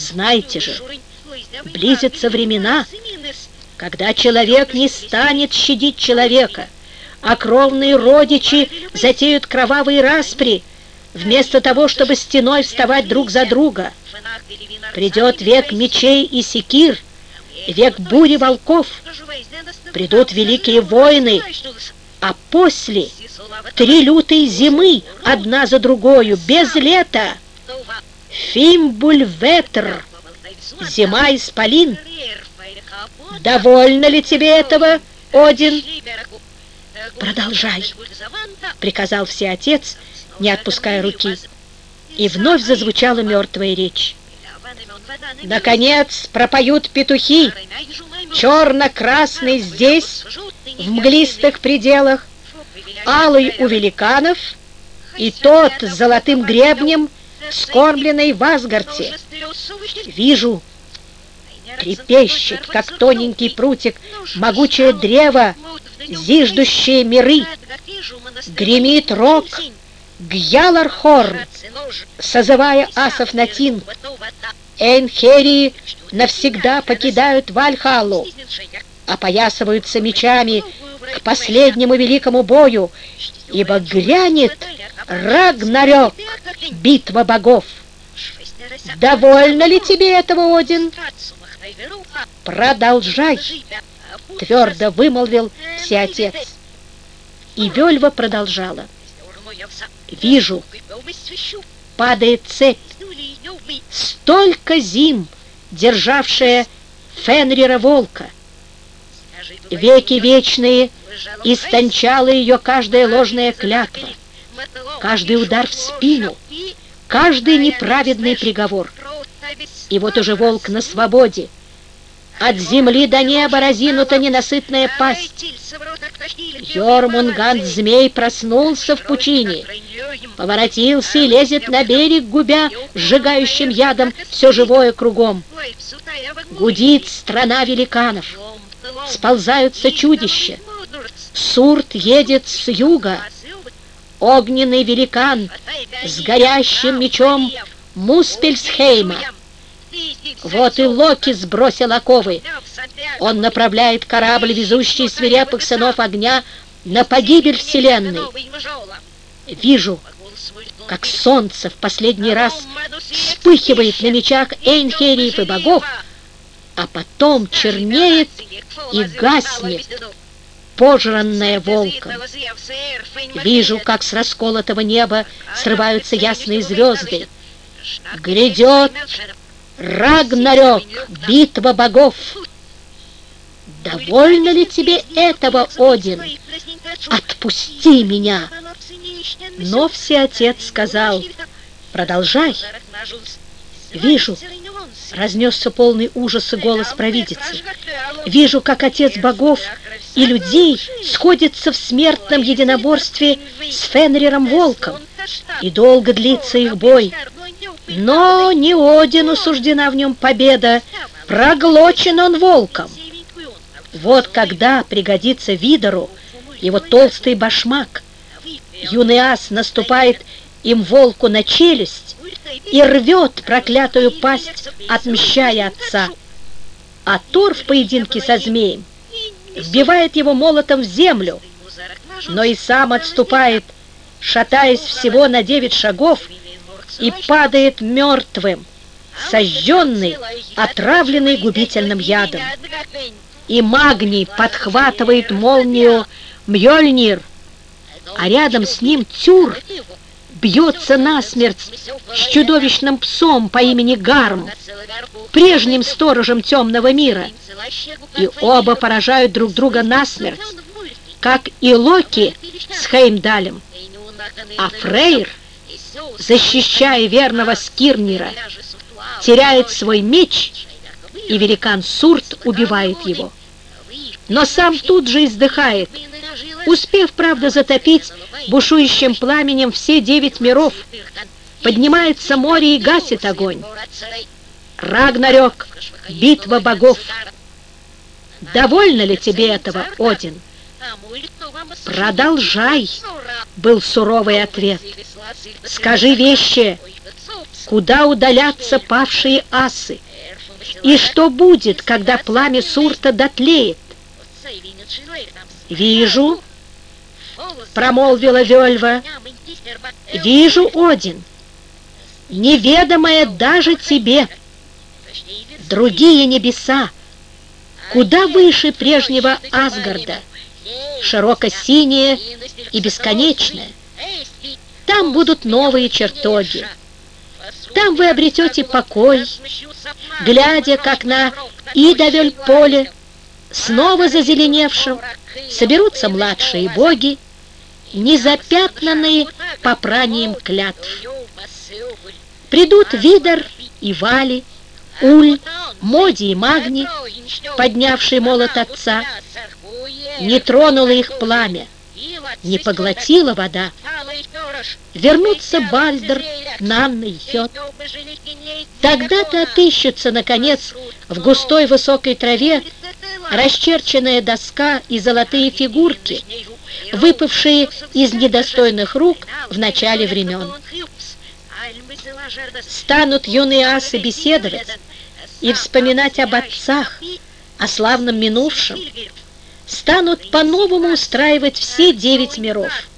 Знаете же, близятся времена, когда человек не станет щадить человека, а кровные родичи затеют кровавые распри, вместо того, чтобы стеной вставать друг за друга. Придет век мечей и секир, век бури волков, придут великие войны, а после 3 лютые зимы, одна за другою, без лета. Фимбуль-ветр, зима исполин. Довольно ли тебе этого, Один? Продолжай, приказал Всеотец, не отпуская руки, и вновь зазвучала мертвая речь. Наконец пропоют петухи, черно-красный здесь, в мглистых пределах, алый у великанов, и тот с золотым гребнем, скормленный в Асгарте. Вижу, трепещет, как тоненький прутик, могучее древо, зиждущее миры. Гремит рог Гьялархорн, созывая асов на тинг. Эйнхерии навсегда покидают Вальхаллу, опоясываются мечами к последнему великому бою, ибо грянет Рагнарёк, битва богов. Довольно ли тебе этого, Один? Продолжай, твердо вымолвил Всеотец. И Вельва продолжала. Вижу, падает цепь, столько зим, державшая Фенрира волка. Веки вечные истончала ее каждая ложная клятва, каждый удар в спину, каждый неправедный приговор. И вот уже волк на свободе. От земли до неба разинута ненасытная пасть. Йормунганд-змей проснулся в пучине, поворотился и лезет на берег, губя сжигающим ядом все живое кругом. Гудит страна великанов, сползаются чудища. Сурт едет с юга, огненный великан с горящим мечом Муспельсхейма. Вот и Локи сбросил оковы. Он направляет корабль, везущий свирепых сынов огня, на погибель вселенной. Вижу, как солнце в последний раз вспыхивает на мечах Эйнхериев и богов, а потом чернеет и гаснет, пожранная волком. Вижу, как с расколотого неба срываются ясные звезды. Грядет Рагнарёк, битва богов. Довольно ли тебе этого, Один? Отпусти меня. Но Всеотец сказал: продолжай. Вижу, разнесся полный ужаса голос провидицы. Вижу, как Отец богов и людей сходится в смертном единоборстве с Фенриром волком, и долго длится их бой. Но не Одину суждена в нем победа, проглочен он волком. Вот когда пригодится Видору его толстый башмак, юный ас наступает им волку на челюсть и рвет проклятую пасть, отмщая отца. А Тор в поединке со змеем вбивает его молотом в землю, но и сам отступает, шатаясь всего на 9 шагов, и падает мертвым, сожженный, отравленный губительным ядом. И Магний подхватывает молнию Мьёльнир, а рядом с ним Тюр бьется насмерть с чудовищным псом по имени Гарм, прежним сторожем темного мира, и оба поражают друг друга насмерть, как и Локи с Хеймдалем. А Фрейр, защищая верного Скирнира, теряет свой меч, и великан Сурт убивает его. Но сам тут же издыхает, успев, правда, затопить бушующим пламенем все 9 миров. Поднимается море и гасит огонь. Рагнарёк, битва богов. Довольно ли тебе этого, Один? Продолжай, был суровый ответ. Скажи вещи, куда удалятся павшие асы, и что будет, когда пламя Сурта дотлеет. «Вижу», — промолвила Вельва, — «вижу, Один, неведомое даже тебе, другие небеса, куда выше прежнего Асгарда, широко-синее и бесконечное. Там будут новые чертоги. Там вы обретете покой, глядя, как на Идавель-поле, снова зазеленевшим, соберутся младшие боги, незапятнанные попранием клятв. Придут Видар и Вали, Уль, Моди и Магни, поднявший молот отца. Не тронуло их пламя, не поглотила вода. Вернутся Бальдр, Нанна и Хёд. Тогда-то отыщется, наконец, в густой высокой траве расчерченная доска и золотые фигурки, выпавшие из недостойных рук в начале времен. Станут юные асы беседовать и вспоминать об отцах, о славном минувшем, станут по-новому устраивать все 9 миров.